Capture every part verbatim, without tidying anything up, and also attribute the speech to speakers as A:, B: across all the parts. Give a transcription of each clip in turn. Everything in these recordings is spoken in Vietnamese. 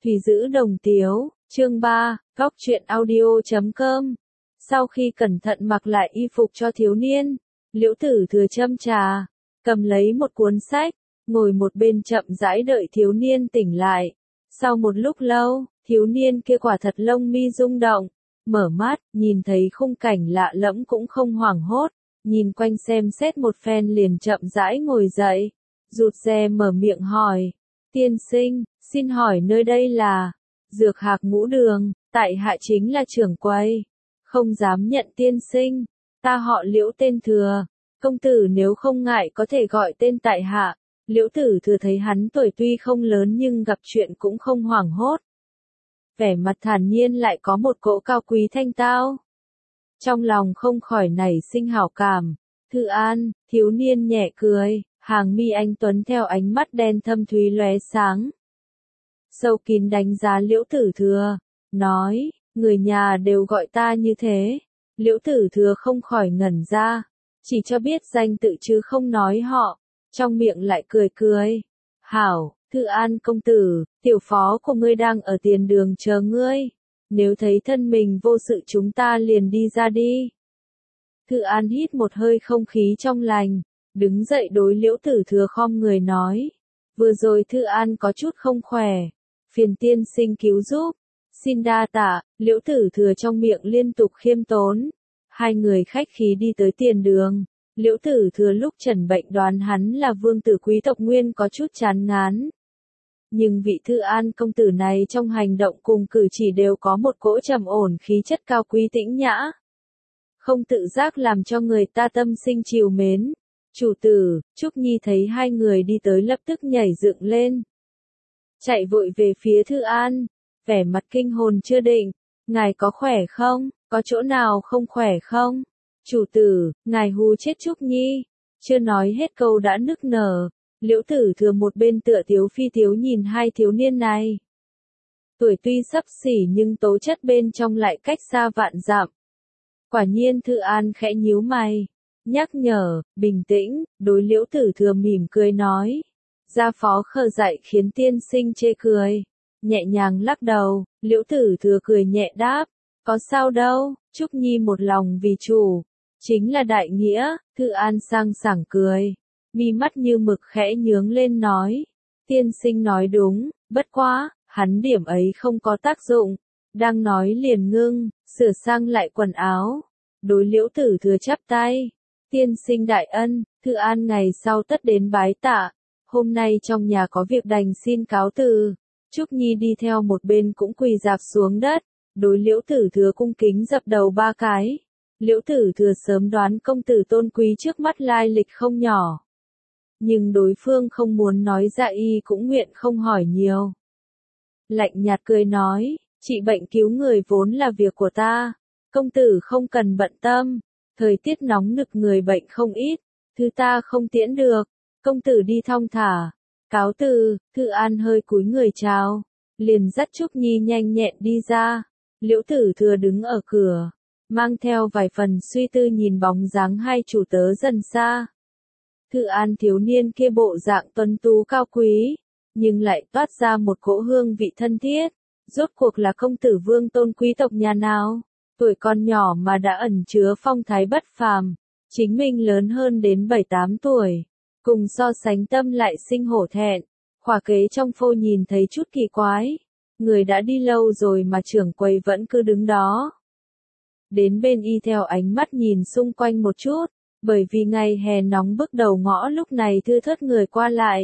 A: Thủy giữ đồng tiếu, chương ba, góc truyện audio chấm com. Sau khi cẩn thận mặc lại y phục cho thiếu niên, Liễu Tử Thừa châm trà, cầm lấy một cuốn sách, ngồi một bên chậm rãi đợi thiếu niên tỉnh lại. Sau một lúc lâu, thiếu niên kia quả thật lông mi rung động, mở mắt, nhìn thấy khung cảnh lạ lẫm cũng không hoảng hốt, nhìn quanh xem xét một phen liền chậm rãi ngồi dậy, rụt rè mở miệng hỏi, tiên sinh, xin hỏi nơi đây là Dược Hạc Ngũ Đường, tại hạ chính là trưởng quầy, không dám nhận tiên sinh, ta họ Liễu tên Thừa, công tử nếu không ngại có thể gọi tên tại hạ. Liễu Tử Thừa thấy hắn tuổi tuy không lớn nhưng gặp chuyện cũng không hoảng hốt. Vẻ mặt thản nhiên lại có một cỗ cao quý thanh tao. Trong lòng không khỏi nảy sinh hảo cảm. Thư An, thiếu niên nhẹ cười, hàng mi anh tuấn theo ánh mắt đen thâm thúy lóe sáng. Sâu kín đánh giá Liễu Tử Thừa, nói, người nhà đều gọi ta như thế. Liễu Tử Thừa không khỏi ngẩn ra, chỉ cho biết danh tự chứ không nói họ. Trong miệng lại cười cười. Hảo, Thư An công tử, tiểu phó của ngươi đang ở tiền đường chờ ngươi. Nếu thấy thân mình vô sự chúng ta liền đi ra đi. Thư An hít một hơi không khí trong lành, đứng dậy đối Liễu Tử Thừa khom người nói. Vừa rồi Thư An có chút không khỏe, phiền tiên sinh cứu giúp. Xin đa tạ, Liễu Tử Thừa trong miệng liên tục khiêm tốn. Hai người khách khí đi tới tiền đường. Liễu Tử Thừa lúc trần bệnh đoán hắn là vương tử quý tộc nguyên có chút chán ngán. Nhưng vị Thư An công tử này trong hành động cùng cử chỉ đều có một cỗ trầm ổn khí chất cao quý tĩnh nhã. Không tự giác làm cho người ta tâm sinh trìu mến. Chủ tử, Trúc Nhi thấy hai người đi tới lập tức nhảy dựng lên. Chạy vội về phía Thư An, vẻ mặt kinh hồn chưa định. Ngài có khỏe không? Có chỗ nào không khỏe không? Chủ tử, ngài hù chết Trúc Nhi. Chưa nói hết câu đã nức nở. Liễu Tử Thừa một bên tựa tiếu phi tiếu nhìn hai thiếu niên này. Tuổi tuy sấp xỉ nhưng tố chất bên trong lại cách xa vạn dặm. Quả nhiên Thư An khẽ nhíu mày, nhắc nhở, bình tĩnh, đối Liễu Tử Thừa mỉm cười nói. Gia phó khờ dạy khiến tiên sinh chê cười. Nhẹ nhàng lắc đầu, Liễu Tử Thừa cười nhẹ đáp. Có sao đâu, Trúc Nhi một lòng vì chủ. Chính là đại nghĩa, Thư An sang sảng cười. Mi mắt như mực khẽ nhướng lên nói. Tiên sinh nói đúng, bất quá, hắn điểm ấy không có tác dụng. Đang nói liền ngưng, sửa sang lại quần áo. Đối Liễu Tử Thừa chắp tay. Tiên sinh đại ân, Thư An ngày sau tất đến bái tạ. Hôm nay trong nhà có việc đành xin cáo từ. Trúc Nhi đi theo một bên cũng quỳ dạp xuống đất. Đối Liễu Tử Thừa cung kính dập đầu ba cái. Liễu Tử Thừa sớm đoán công tử tôn quý trước mắt lai lịch không nhỏ. Nhưng đối phương không muốn nói ra y cũng nguyện không hỏi nhiều. Lạnh nhạt cười nói, trị bệnh cứu người vốn là việc của ta. Công tử không cần bận tâm. Thời tiết nóng nực người bệnh không ít. Thứ ta không tiễn được. Công tử đi thong thả. Cáo từ, Thư An hơi cúi người chào. Liền dắt Trúc Nhi nhanh nhẹn đi ra. Liễu Tử Thừa đứng ở cửa. Mang theo vài phần suy tư nhìn bóng dáng hai chủ tớ dần xa. Thư An thiếu niên kia bộ dạng tuấn tú cao quý, nhưng lại toát ra một cỗ hương vị thân thiết. Rốt cuộc là công tử vương tôn quý tộc nhà nào? Tuổi còn nhỏ mà đã ẩn chứa phong thái bất phàm. Chính mình lớn hơn đến bảy tám tuổi. Cùng so sánh tâm lại sinh hổ thẹn. Khỏa kế trong phô nhìn thấy chút kỳ quái. Người đã đi lâu rồi mà trưởng quầy vẫn cứ đứng đó. Đến bên y theo ánh mắt nhìn xung quanh một chút, bởi vì ngày hè nóng bức đầu ngõ lúc này thưa thớt người qua lại.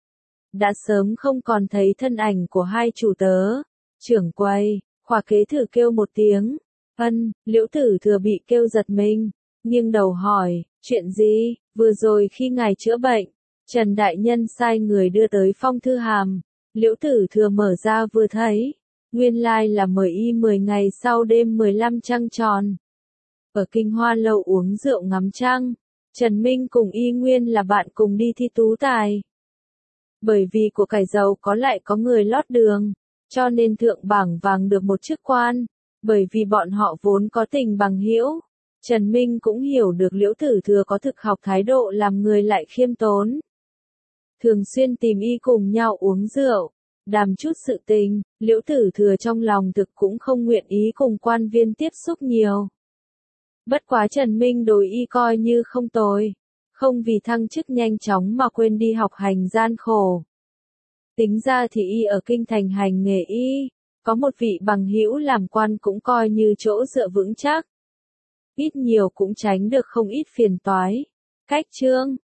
A: Đã sớm không còn thấy thân ảnh của hai chủ tớ. Trưởng quầy, khỏa kế thử kêu một tiếng. Ân, Liễu Tử Thừa bị kêu giật mình, nghiêng đầu hỏi, chuyện gì? Vừa rồi khi ngài chữa bệnh, Trần Đại Nhân sai người đưa tới phong thư hàm. Liễu Tử Thừa mở ra vừa thấy. Nguyên lai là mời y mười ngày sau đêm mười lăm trăng tròn. Ở Kinh Hoa Lâu uống rượu ngắm trăng. Trần Minh cùng y nguyên là bạn cùng đi thi tú tài. Bởi vì của cải giàu có lại có người lót đường. Cho nên thượng bảng vàng được một chức quan. Bởi vì bọn họ vốn có tình bằng hữu. Trần Minh cũng hiểu được Liễu Tử Thừa có thực học thái độ làm người lại khiêm tốn. Thường xuyên tìm y cùng nhau uống rượu. đàm chút sự tình, Liễu Tử Thừa trong lòng thực cũng không nguyện ý cùng quan viên tiếp xúc nhiều. Bất quá Trần Minh đối y coi như không tồi, không vì thăng chức nhanh chóng mà quên đi học hành gian khổ. Tính ra thì y ở kinh thành hành nghề y, có một vị bằng hữu làm quan cũng coi như chỗ dựa vững chắc. Ít nhiều cũng tránh được không ít phiền toái. Cách chương